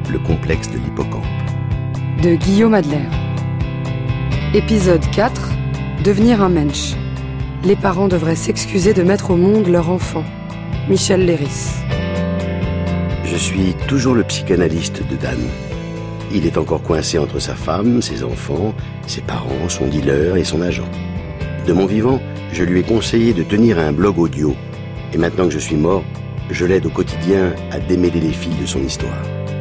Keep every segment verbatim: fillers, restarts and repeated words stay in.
le complexe de l'hippocampe. De Guillaume Adler. Épisode quatre. Devenir un mensch. Les parents devraient s'excuser de mettre au monde leur enfant. Michel Léris. Je suis toujours le psychanalyste de Dan. Il est encore coincé entre sa femme, ses enfants, ses parents, son dealer et son agent. De mon vivant, je lui ai conseillé de tenir un blog audio. Et maintenant que je suis mort, je l'aide au quotidien à démêler les fils de son histoire.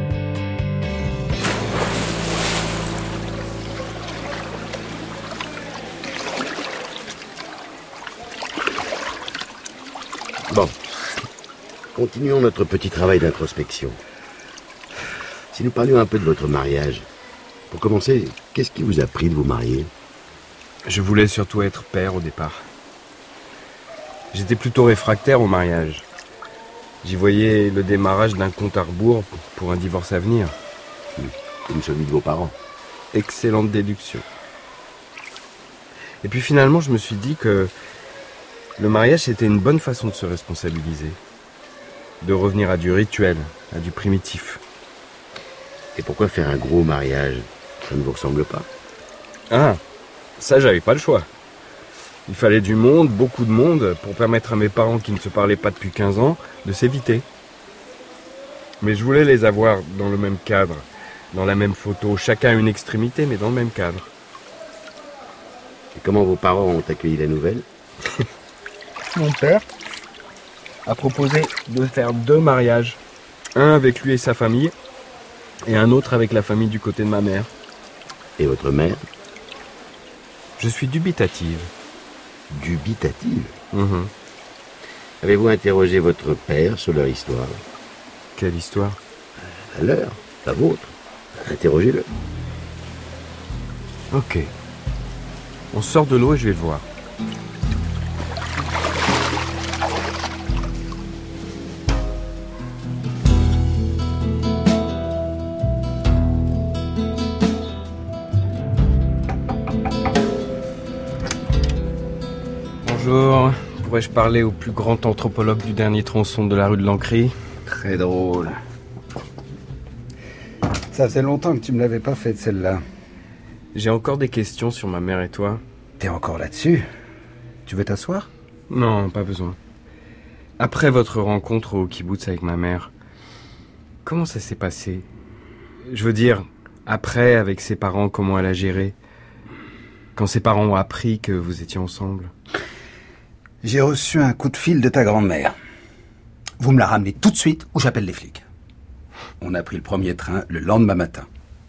Bon, continuons notre petit travail d'introspection. Si nous parlions un peu de votre mariage, pour commencer, qu'est-ce qui vous a pris de vous marier ? Je voulais surtout être père au départ. J'étais plutôt réfractaire au mariage. J'y voyais le démarrage d'un compte à rebours pour un divorce à venir. Comme celui de vos parents. Excellente déduction. Et puis finalement, je me suis dit que le mariage, c'était une bonne façon de se responsabiliser. De revenir à du rituel, à du primitif. Et pourquoi faire un gros mariage ? Ça ne vous ressemble pas ? Ah, ça, j'avais pas le choix. Il fallait du monde, beaucoup de monde, pour permettre à mes parents qui ne se parlaient pas depuis quinze ans de s'éviter. Mais je voulais les avoir dans le même cadre, dans la même photo, chacun à une extrémité, mais dans le même cadre. Et comment vos parents ont accueilli la nouvelle ? Mon père a proposé de faire deux mariages. Un avec lui et sa famille, et un autre avec la famille du côté de ma mère. Et votre mère ? Je suis dubitative. Dubitative ? Mmh. Avez-vous interrogé votre père sur leur histoire ? Quelle histoire ? La leur, la vôtre. Interrogez-le. Ok. On sort de l'eau et je vais le voir. Bonjour, pourrais-je parler au plus grand anthropologue du dernier tronçon de la rue de l'Ancry ? Très drôle. Ça faisait longtemps que tu me l'avais pas faite, celle-là. J'ai encore des questions sur ma mère et toi. T'es encore là-dessus ? Tu veux t'asseoir ? Non, pas besoin. Après votre rencontre au kibbutz avec ma mère, comment ça s'est passé ? Je veux dire, après, avec ses parents, comment elle a géré ? Quand ses parents ont appris que vous étiez ensemble ? J'ai reçu un coup de fil de ta grand-mère. Vous me la ramenez tout de suite ou j'appelle les flics. On a pris le premier train le lendemain matin.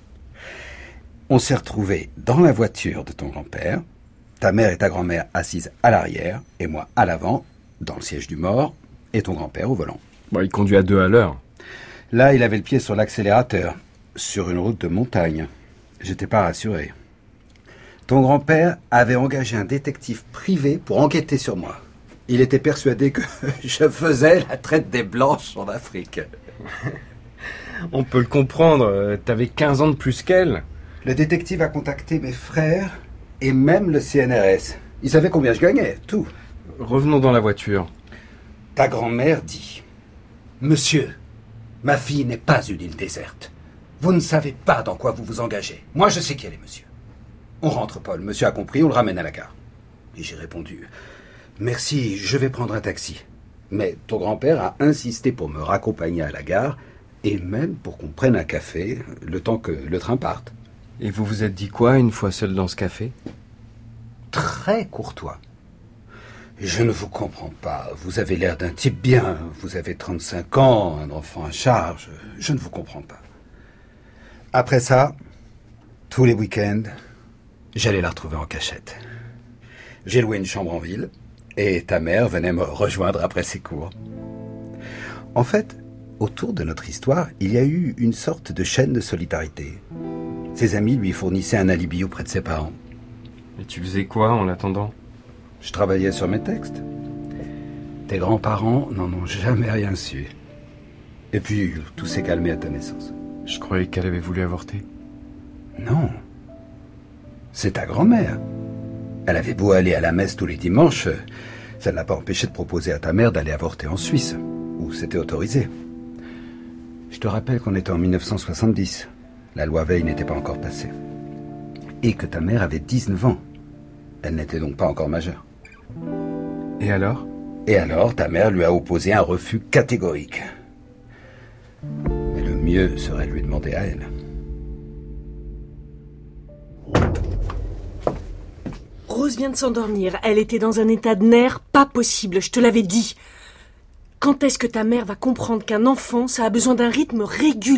On s'est retrouvés dans la voiture de ton grand-père, ta mère et ta grand-mère assises à l'arrière, et moi à l'avant, dans le siège du mort, et ton grand-père au volant. Bon, il conduit à deux à l'heure. Là, il avait le pied sur l'accélérateur, sur une route de montagne. J'étais pas rassuré. Ton grand-père avait engagé un détective privé pour enquêter sur moi. Il était persuadé que je faisais la traite des Blanches en Afrique. On peut le comprendre, t'avais quinze ans de plus qu'elle. Le détective a contacté mes frères et même le C N R S. Il savait combien je gagnais, tout. Revenons dans la voiture. Ta grand-mère dit « Monsieur, ma fille n'est pas une île déserte. Vous ne savez pas dans quoi vous vous engagez. Moi, je sais qui elle est, monsieur. » On rentre, Paul. Monsieur a compris, on le ramène à la gare. Et j'ai répondu « Merci, je vais prendre un taxi. » Mais ton grand-père a insisté pour me raccompagner à la gare et même pour qu'on prenne un café le temps que le train parte. Et vous vous êtes dit quoi une fois seul dans ce café ? Très courtois. Je ne vous comprends pas. Vous avez l'air d'un type bien. Vous avez trente-cinq ans, un enfant à charge. Je ne vous comprends pas. Après ça, tous les week-ends, j'allais la retrouver en cachette. J'ai loué une chambre en ville et ta mère venait me rejoindre après ses cours. En fait, autour de notre histoire, il y a eu une sorte de chaîne de solidarité. Ses amis lui fournissaient un alibi auprès de ses parents. Et tu faisais quoi en l'attendant ? Je travaillais sur mes textes. Tes grands-parents n'en ont jamais rien su. Et puis, tout s'est calmé à ta naissance. Je croyais qu'elle avait voulu avorter. Non. C'est ta grand-mère. Elle avait beau aller à la messe tous les dimanches, ça ne l'a pas empêché de proposer à ta mère d'aller avorter en Suisse, où c'était autorisé. Je te rappelle qu'on était en mille neuf cent soixante-dix. La loi Veil n'était pas encore passée. Et que ta mère avait dix-neuf ans. Elle n'était donc pas encore majeure. Et alors ? Et alors, ta mère lui a opposé un refus catégorique. Mais le mieux serait de lui demander à elle. Rose vient de s'endormir. Elle était dans un état de nerfs pas possible, je te l'avais dit. Quand est-ce que ta mère va comprendre qu'un enfant, ça a besoin d'un rythme régulier ?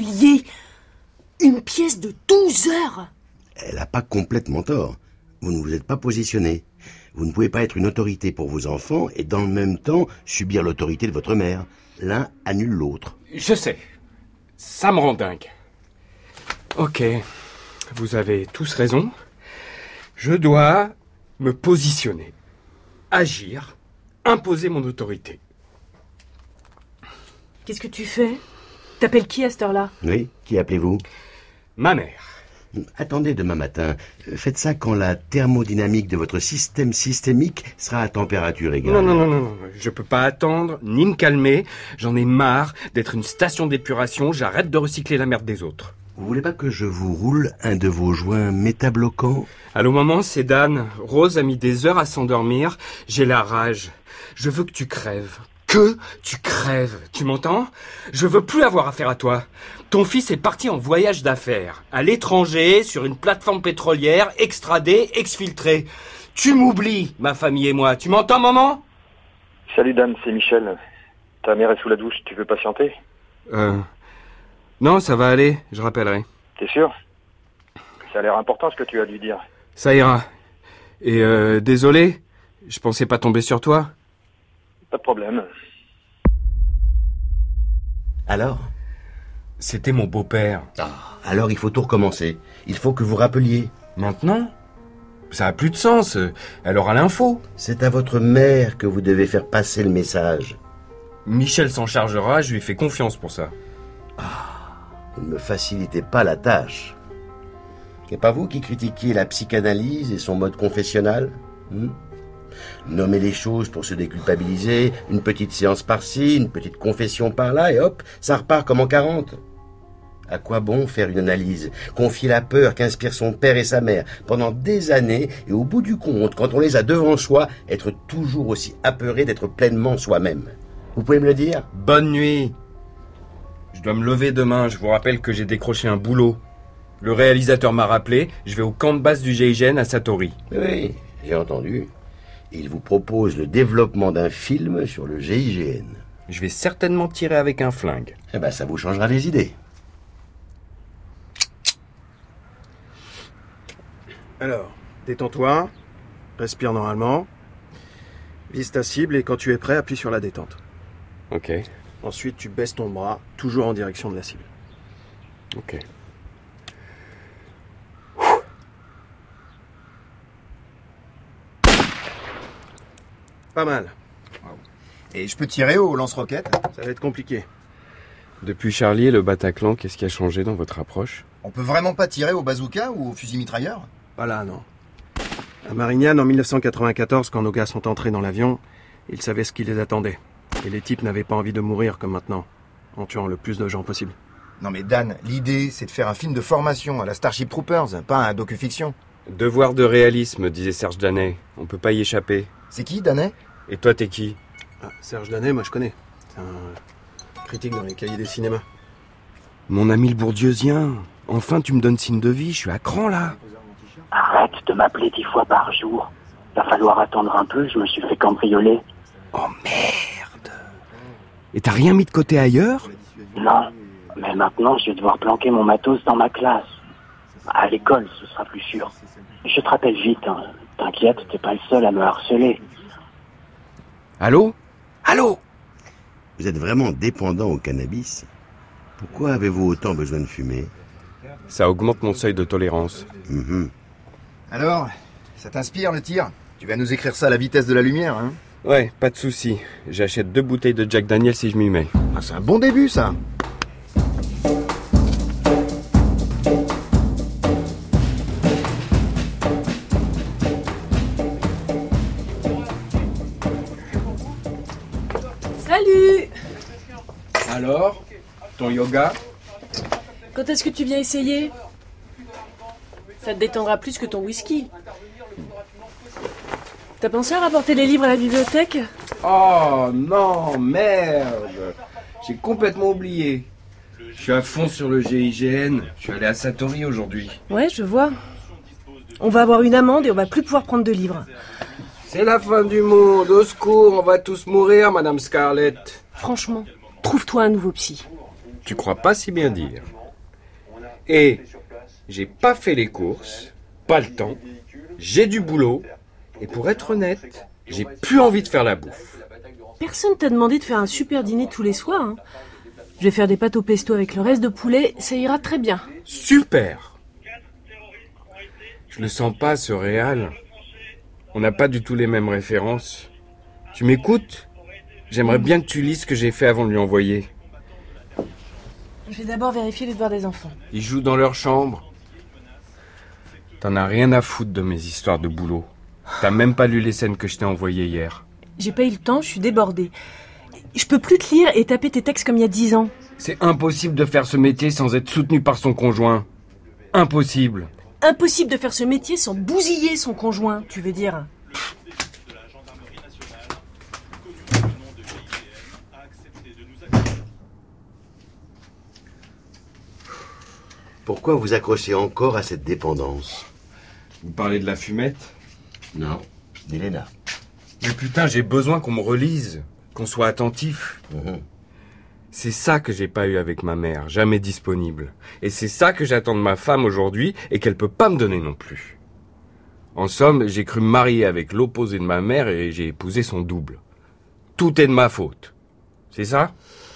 Une pièce de douze heures ? Elle n'a pas complètement tort. Vous ne vous êtes pas positionné. Vous ne pouvez pas être une autorité pour vos enfants et dans le même temps subir l'autorité de votre mère. L'un annule l'autre. Je sais. Ça me rend dingue. Ok. Vous avez tous raison. Je dois me positionner. Agir. Imposer mon autorité. Qu'est-ce que tu fais ? T'appelles qui à cette heure-là ? Oui, qui appelez-vous ? Ma mère. Attendez demain matin. Faites ça quand la thermodynamique de votre système systémique sera à température égale. Non, non, non, non, non. Je peux pas attendre, ni me calmer. J'en ai marre d'être une station d'épuration. J'arrête de recycler la merde des autres. Vous voulez pas que je vous roule un de vos joints métabloquants ? Allô, maman, c'est Dan. Rose a mis des heures à s'endormir. J'ai la rage. Je veux que tu crèves. Que tu crèves. Tu m'entends ? Je veux plus avoir affaire à toi. Ton fils est parti en voyage d'affaires. À l'étranger, sur une plateforme pétrolière, extradé, exfiltré. Tu m'oublies, ma famille et moi. Tu m'entends, maman ? Salut Dan, c'est Michel. Ta mère est sous la douche, tu veux patienter ? Euh... Non, ça va aller, je rappellerai. T'es sûr ? Ça a l'air important ce que tu as dû dire. Ça ira. Et euh, désolé, je pensais pas tomber sur toi. Pas de problème. Alors ? C'était mon beau-père. Ah, alors il faut tout recommencer. Il faut que vous rappeliez. Maintenant ? Ça a plus de sens. Elle aura l'info. C'est à votre mère que vous devez faire passer le message. Michel s'en chargera, je lui fais confiance pour ça. Ah, vous ne me facilitez pas la tâche. C'est pas vous qui critiquiez la psychanalyse et son mode confessionnal ? hmm Nommer les choses pour se déculpabiliser, une petite séance par-ci, une petite confession par-là, et hop, ça repart comme en quarante. À quoi bon faire une analyse, confier la peur qu'inspirent son père et sa mère pendant des années, et au bout du compte, quand on les a devant soi, être toujours aussi apeuré d'être pleinement soi-même ? Vous pouvez me le dire ? Bonne nuit. Je dois me lever demain, je vous rappelle que j'ai décroché un boulot. Le réalisateur m'a rappelé, je vais au camp de base du G I G N à Satori. Oui, j'ai entendu. Il vous propose le développement d'un film sur le G I G N. Je vais certainement tirer avec un flingue. Eh ben, ça vous changera les idées. Alors, détends-toi, respire normalement, vise ta cible et quand tu es prêt, appuie sur la détente. Ok. Ensuite, tu baisses ton bras, toujours en direction de la cible. Ok. Pas mal. Et je peux tirer au lance-roquette ? Ça va être compliqué. Depuis Charlie et le Bataclan, qu'est-ce qui a changé dans votre approche ? On peut vraiment pas tirer au bazooka ou au fusil mitrailleur ? Pas là, non. À Marignane, en mille neuf cent quatre-vingt-quatorze, quand nos gars sont entrés dans l'avion, ils savaient ce qui les attendait. Et les types n'avaient pas envie de mourir comme maintenant, en tuant le plus de gens possible. Non mais Dan, l'idée c'est de faire un film de formation à la Starship Troopers, pas un docu-fiction. Devoir de réalisme, disait Serge Danet. On peut pas y échapper. C'est qui, Danet ? Et toi, t'es qui ? Ah, Serge Danet, moi je connais. C'est un critique dans les cahiers des cinémas. Mon ami le bourdieusien. Enfin, tu me donnes signe de vie, je suis à cran, là. Arrête de m'appeler dix fois par jour. Va falloir attendre un peu, je me suis fait cambrioler. Oh merde. Et t'as rien mis de côté ailleurs ? Non, mais maintenant je vais devoir planquer mon matos dans ma classe. À l'école, ce sera plus sûr. Je te rappelle vite, hein. T'inquiète, t'es pas le seul à me harceler. Allô ? Allô ? Vous êtes vraiment dépendant au cannabis ? Pourquoi avez-vous autant besoin de fumer ? Ça augmente mon seuil de tolérance. Mmh. Alors, ça t'inspire le tir ? Tu vas nous écrire ça à la vitesse de la lumière, hein ? Ouais, pas de souci. J'achète deux bouteilles de Jack Daniel si je m'y mets. Ah, c'est un bon début, ça. Salut ! Alors ? ton yoga. Quand est-ce que tu viens essayer? Ça te détendra plus que ton whisky. T'as pensé à rapporter les livres à la bibliothèque? Oh non, merde. J'ai complètement oublié. Je suis à fond sur le G I G N. Je suis allé à Satori aujourd'hui. Ouais, je vois. On va avoir une amende et on va plus pouvoir prendre de livres. C'est la fin du monde. Au secours, on va tous mourir, Madame Scarlett. Franchement, trouve-toi un nouveau psy. Tu crois pas si bien dire. Et j'ai pas fait les courses, pas le temps, j'ai du boulot, et pour être honnête, j'ai plus envie de faire la bouffe. Personne t'a demandé de faire un super dîner tous les soirs, hein. Je vais faire des pâtes au pesto avec le reste de poulet, ça ira très bien. Super! Je le sens pas, ce réal. On n'a pas du tout les mêmes références. Tu m'écoutes? J'aimerais bien que tu lises ce que j'ai fait avant de lui envoyer. Je vais d'abord vérifier les devoirs des enfants. Ils jouent dans leur chambre. T'en as rien à foutre de mes histoires de boulot. T'as même pas lu les scènes que je t'ai envoyées hier. J'ai pas eu le temps, je suis débordée. Je peux plus te lire et taper tes textes comme il y a dix ans. C'est impossible de faire ce métier sans être soutenu par son conjoint. Impossible. Impossible de faire ce métier sans bousiller son conjoint, tu veux dire. Pourquoi vous accrochez encore à cette dépendance? Vous parlez de la fumette? Non, d'Elena. Mais putain, j'ai besoin qu'on me relise, qu'on soit attentif. Mmh. C'est ça que j'ai pas eu avec ma mère, jamais disponible. Et c'est ça que j'attends de ma femme aujourd'hui et qu'elle peut pas me donner non plus. En somme, j'ai cru me marier avec l'opposé de ma mère et j'ai épousé son double. Tout est de ma faute. C'est ça?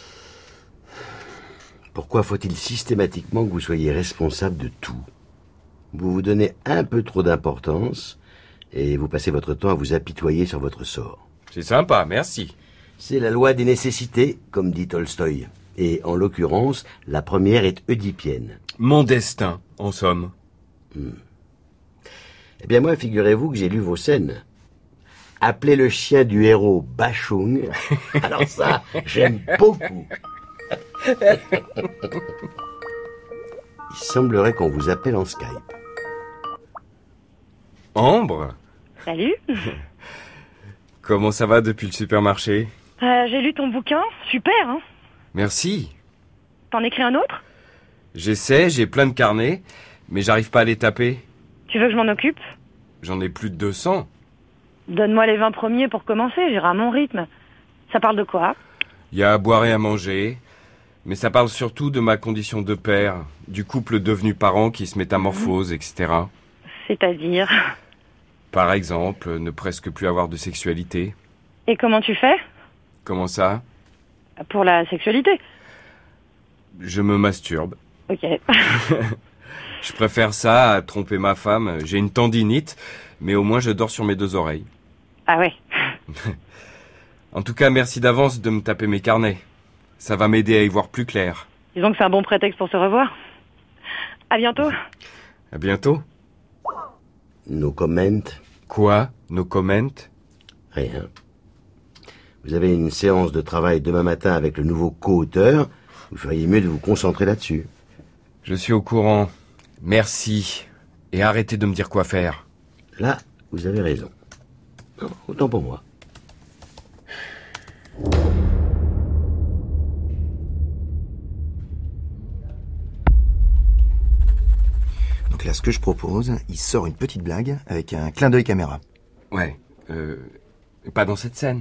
Pourquoi faut-il systématiquement que vous soyez responsable de tout? Vous vous donnez un peu trop d'importance et vous passez votre temps à vous apitoyer sur votre sort. C'est sympa, merci. C'est la loi des nécessités, comme dit Tolstoï. Et en l'occurrence, la première est oedipienne. Mon destin, en somme. Hmm. Eh bien moi, figurez-vous que j'ai lu vos scènes. Appelez le chien du héros Bachung. Alors ça, j'aime beaucoup. Il semblerait qu'on vous appelle en Skype. Ambre? Salut. Comment ça va depuis le supermarché? Euh, j'ai lu ton bouquin, super, hein. Merci. T'en écris un autre? J'essaie, j'ai plein de carnets, mais j'arrive pas à les taper. Tu veux que je m'en occupe? J'en ai plus de deux cents. Donne-moi les vingt premiers pour commencer, j'irai à mon rythme. Ça parle de quoi? Il y a à boire et à manger, mais ça parle surtout de ma condition de père, du couple devenu parent qui se métamorphose, mmh. et cetera. C'est-à-dire? Par exemple, ne presque plus avoir de sexualité. Et comment tu fais? Comment ça? Pour la sexualité. Je me masturbe. Ok. Je préfère ça à tromper ma femme. J'ai une tendinite, mais au moins je dors sur mes deux oreilles. Ah ouais. En tout cas, merci d'avance de me taper mes carnets. Ça va m'aider à y voir plus clair. Disons que c'est un bon prétexte pour se revoir. À bientôt. À bientôt. No comment. Quoi? No comment? Rien. Vous avez une séance de travail demain matin avec le nouveau co-auteur. Vous feriez mieux de vous concentrer là-dessus. Je suis au courant. Merci. Et arrêtez de me dire quoi faire. Là, vous avez raison. Non, autant pour moi. Donc là, ce que je propose, il sort une petite blague avec un clin d'œil caméra. Ouais, euh, pas dans cette scène.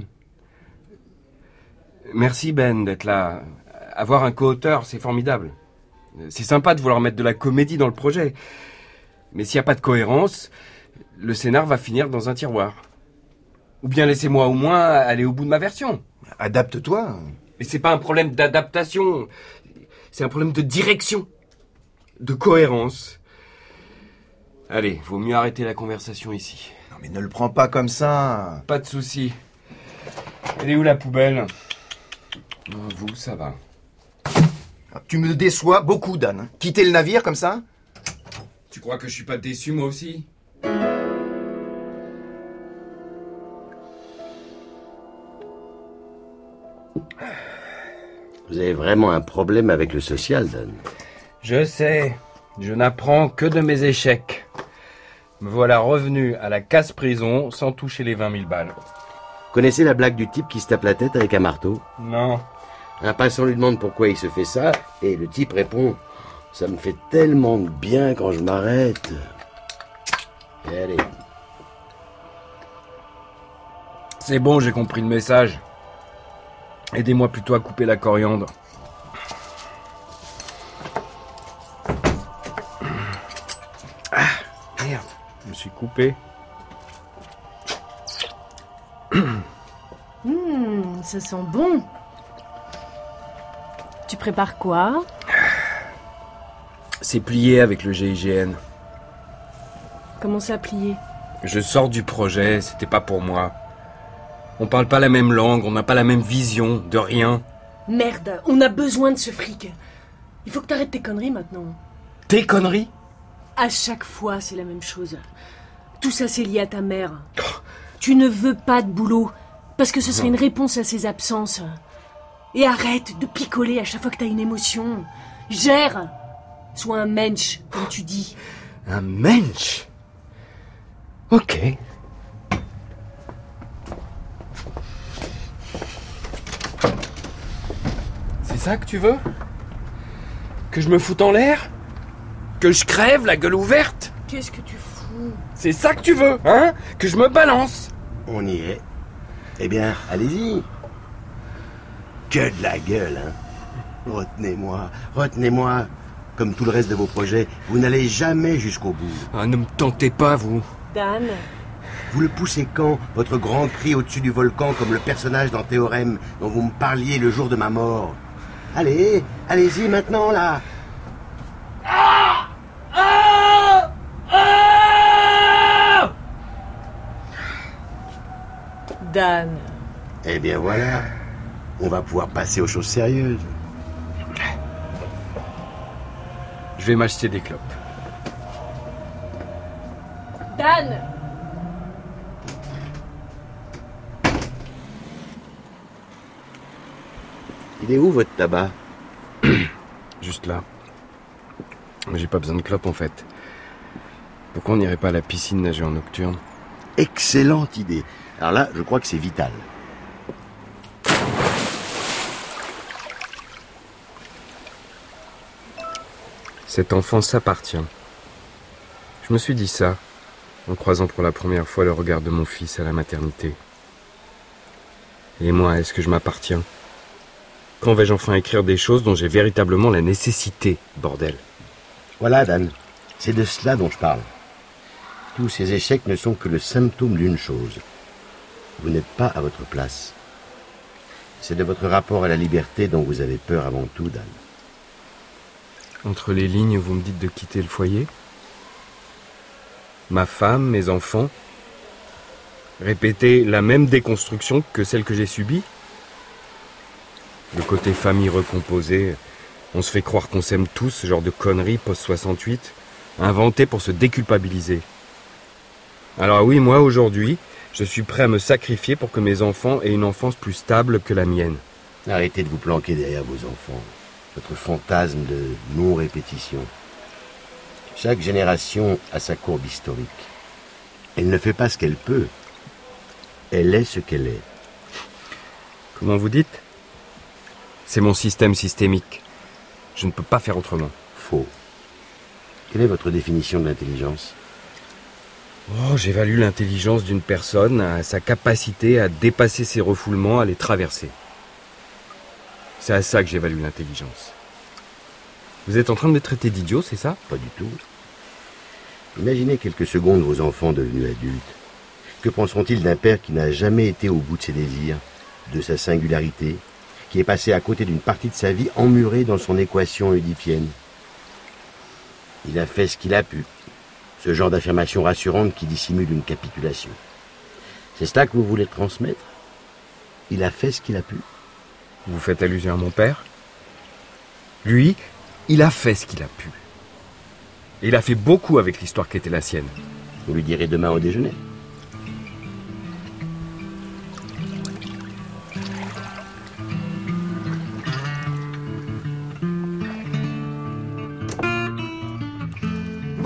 Merci Ben d'être là. Avoir un co-auteur, c'est formidable. C'est sympa de vouloir mettre de la comédie dans le projet. Mais s'il n'y a pas de cohérence, le scénar va finir dans un tiroir. Ou bien laissez-moi au moins aller au bout de ma version. Adapte-toi. Mais c'est pas un problème d'adaptation. C'est un problème de direction. De cohérence. Allez, vaut mieux arrêter la conversation ici. Non mais ne le prends pas comme ça. Pas de souci. Elle est où la poubelle? Vous, ça va. Tu me déçois beaucoup, Dan. Quitter le navire comme ça? Tu crois que je suis pas déçu, moi aussi? Vous avez vraiment un problème avec le social, Dan. Je sais, je n'apprends que de mes échecs. Me voilà revenu à la casse-prison sans toucher les vingt mille balles. Connaissez la blague du type qui se tape la tête avec un marteau? Non. Un passant lui demande pourquoi il se fait ça, et le type répond « Ça me fait tellement de bien quand je m'arrête. » Et allez. C'est bon, j'ai compris le message. Aidez-moi plutôt à couper la coriandre. Ah, merde, je me suis coupé. Hum, ça sent bon. Tu prépares quoi? C'est plié avec le G I G N. Comment ça, plier? Je sors du projet, c'était pas pour moi. On parle pas la même langue, on n'a pas la même vision, de rien. Merde, on a besoin de ce fric. Il faut que t'arrêtes tes conneries maintenant. Tes conneries? À chaque fois, c'est la même chose. Tout ça, c'est lié à ta mère. Tu ne veux pas de boulot, parce que ce serait une réponse à ses absences. Et arrête de picoler à chaque fois que t'as une émotion. Gère. Sois un mensch, comme tu dis. Un mensch? Ok. C'est ça que tu veux? Que je me foute en l'air? Que je crève la gueule ouverte? Qu'est-ce que tu fous? C'est ça que tu veux, hein? Que je me balance? On y est. Eh bien, allez-y. Que de la gueule, hein. Retenez-moi, retenez-moi. Comme tout le reste de vos projets, vous n'allez jamais jusqu'au bout. Ah, ne me tentez pas, vous. Dan. Vous le poussez quand, votre grand cri au-dessus du volcan, comme le personnage dans Théorème dont vous me parliez le jour de ma mort? Allez, allez-y maintenant, là. Ah! Ah! Ah! Dan. Eh bien voilà, on va pouvoir passer aux choses sérieuses. Je vais m'acheter des clopes. Dan. Il est où votre tabac? Juste là. Mais j'ai pas besoin de clopes en fait. Pourquoi on n'irait pas à la piscine nager en nocturne? Excellente idée. Alors là, je crois que c'est vital. Cet enfant s'appartient. Je me suis dit ça, en croisant pour la première fois le regard de mon fils à la maternité. Et moi, est-ce que je m'appartiens? Quand vais-je enfin écrire des choses dont j'ai véritablement la nécessité, bordel? Voilà, Dan, c'est de cela dont je parle. Tous ces échecs ne sont que le symptôme d'une chose. Vous n'êtes pas à votre place. C'est de votre rapport à la liberté dont vous avez peur avant tout, Dan. Entre les lignes, vous me dites de quitter le foyer? Ma femme, mes enfants? Répéter la même déconstruction que celle que j'ai subie? Le côté famille recomposée, on se fait croire qu'on s'aime tous, ce genre de conneries post soixante-huit, inventées pour se déculpabiliser. Alors oui, moi aujourd'hui, je suis prêt à me sacrifier pour que mes enfants aient une enfance plus stable que la mienne. Arrêtez de vous planquer derrière vos enfants. Votre fantasme de non-répétition. Chaque génération a sa courbe historique. Elle ne fait pas ce qu'elle peut. Elle est ce qu'elle est. Comment vous dites? C'est mon système systémique. Je ne peux pas faire autrement. Faux. Quelle est votre définition de l'intelligence? Oh, j'évalue l'intelligence d'une personne à sa capacité à dépasser ses refoulements, à les traverser. C'est à ça que j'évalue l'intelligence. Vous êtes en train de me traiter d'idiot, c'est ça? Pas du tout. Imaginez quelques secondes vos enfants devenus adultes. Que penseront-ils d'un père qui n'a jamais été au bout de ses désirs, de sa singularité, qui est passé à côté d'une partie de sa vie emmurée dans son équation oedipienne? Il a fait ce qu'il a pu. Ce genre d'affirmation rassurante qui dissimule une capitulation. C'est cela que vous voulez transmettre? Il a fait ce qu'il a pu. Vous faites allusion à mon père? Lui, il a fait ce qu'il a pu. Et il a fait beaucoup avec l'histoire qui était la sienne. Vous lui direz demain au déjeuner.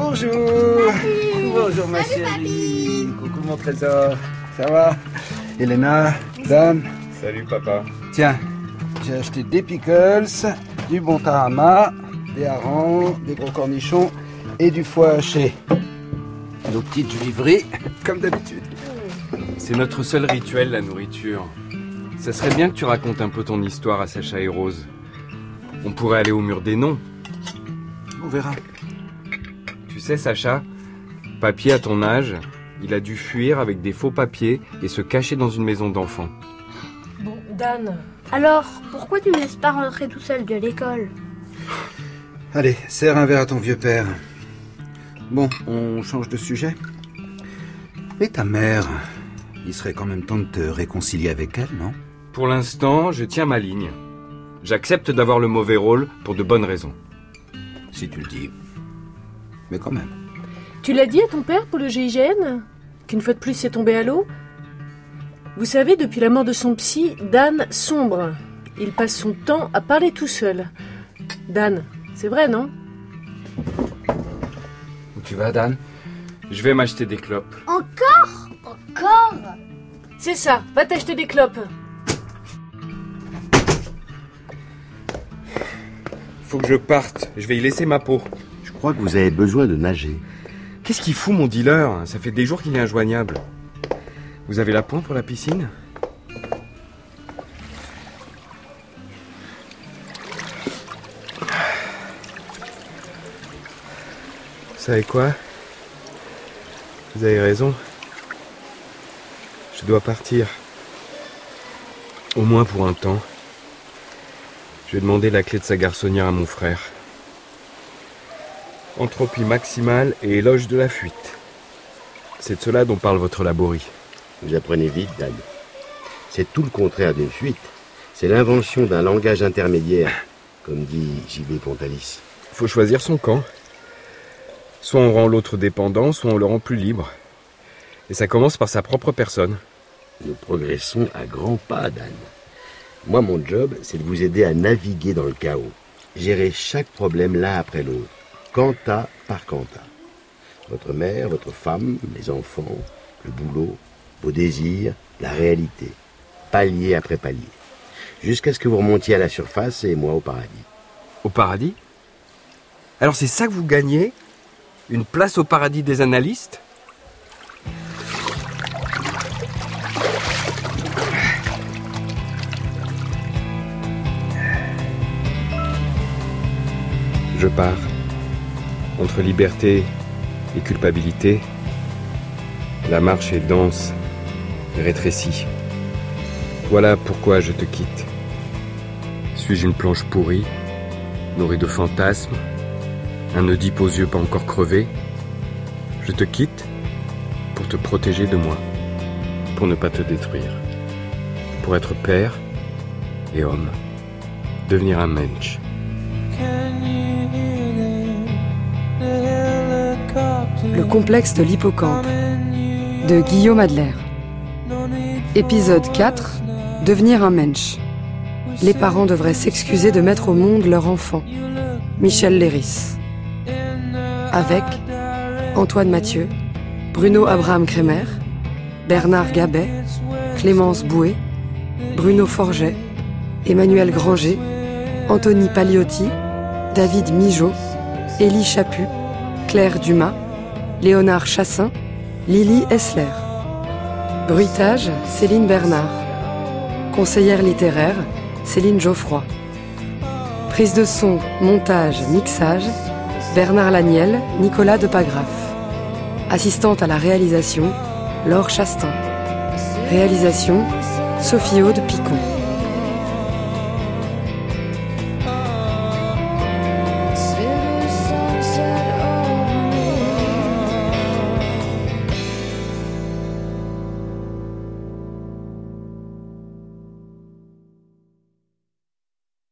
Bonjour. Bonjour ma chérie. Coucou mon trésor. Ça va? Elena, Dan. Salut papa. Tiens, j'ai acheté des pickles, du bon tarama, des harengs, des gros cornichons et du foie haché. Nos petites juiveries, comme d'habitude. C'est notre seul rituel, la nourriture. Ça serait bien que tu racontes un peu ton histoire à Sacha et Rose. On pourrait aller au mur des noms. On verra. Tu sais, Sacha, papy à ton âge, il a dû fuir avec des faux papiers et se cacher dans une maison d'enfants. Bon, Dan. Alors, pourquoi tu me laisses pas rentrer tout seul de l'école? Allez, serre un verre à ton vieux père. Bon, on change de sujet. Et ta mère, il serait quand même temps de te réconcilier avec elle, non? Pour l'instant, je tiens ma ligne. J'accepte d'avoir le mauvais rôle pour de bonnes raisons. Si tu le dis. Mais quand même. Tu l'as dit à ton père pour le G I G N? Qu'une fois de plus c'est tombé à l'eau? Vous savez, depuis la mort de son psy, Dan sombre. Il passe son temps à parler tout seul. Dan, c'est vrai, non? Où tu vas, Dan? Je vais m'acheter des clopes. Encore? Encore? C'est ça, va t'acheter des clopes. Faut que je parte, je vais y laisser ma peau. Je crois que vous avez besoin de nager. Qu'est-ce qu'il fout, mon dealer? Ça fait des jours qu'il est injoignable. Vous avez la pointe pour la piscine? Vous savez quoi? Vous avez raison. Je dois partir. Au moins pour un temps. Je vais demander la clé de sa garçonnière à mon frère. Entropie maximale et éloge de la fuite. C'est de cela dont parle votre laborie. Vous apprenez vite, Dan. C'est tout le contraire d'une fuite. C'est l'invention d'un langage intermédiaire, comme dit J B Pontalis. Il faut choisir son camp. Soit on rend l'autre dépendant, soit on le rend plus libre. Et ça commence par sa propre personne. Nous progressons à grands pas, Dan. Moi, mon job, c'est de vous aider à naviguer dans le chaos. Gérer chaque problème l'un après l'autre. Quanta par quanta. Votre mère, votre femme, les enfants, le boulot, vos désirs, la réalité. Palier après palier. Jusqu'à ce que vous remontiez à la surface et moi au paradis. Au paradis? Alors c'est ça que vous gagnez? Une place au paradis des analystes? Je pars. Entre liberté et culpabilité, la marche est dense et rétrécie. Voilà pourquoi je te quitte. Suis-je une planche pourrie, nourrie de fantasmes, un Oedipe aux yeux pas encore crevés? Je te quitte pour te protéger de moi, pour ne pas te détruire, pour être père et homme, devenir un mensch. Le complexe de l'hippocampe de Guillaume Adler. Épisode quatre. Devenir un mensch. Les parents devraient s'excuser de mettre au monde leur enfant. Michel Léris. Avec Antoine Mathieu, Bruno Abraham Kremer, Bernard Gabet, Clémence Bouet, Bruno Forget, Emmanuel Granger, Anthony Paliotti, David Migeot, Élie Chaput, Claire Dumas, Léonard Chassin, Lily Hessler. Bruitage, Céline Bernard. Conseillère littéraire, Céline Geoffroy. Prise de son, montage, mixage, Bernard Laniel, Nicolas Depagraf. Assistante à la réalisation, Laure Chastain. Réalisation, Sophie-Aude Picon.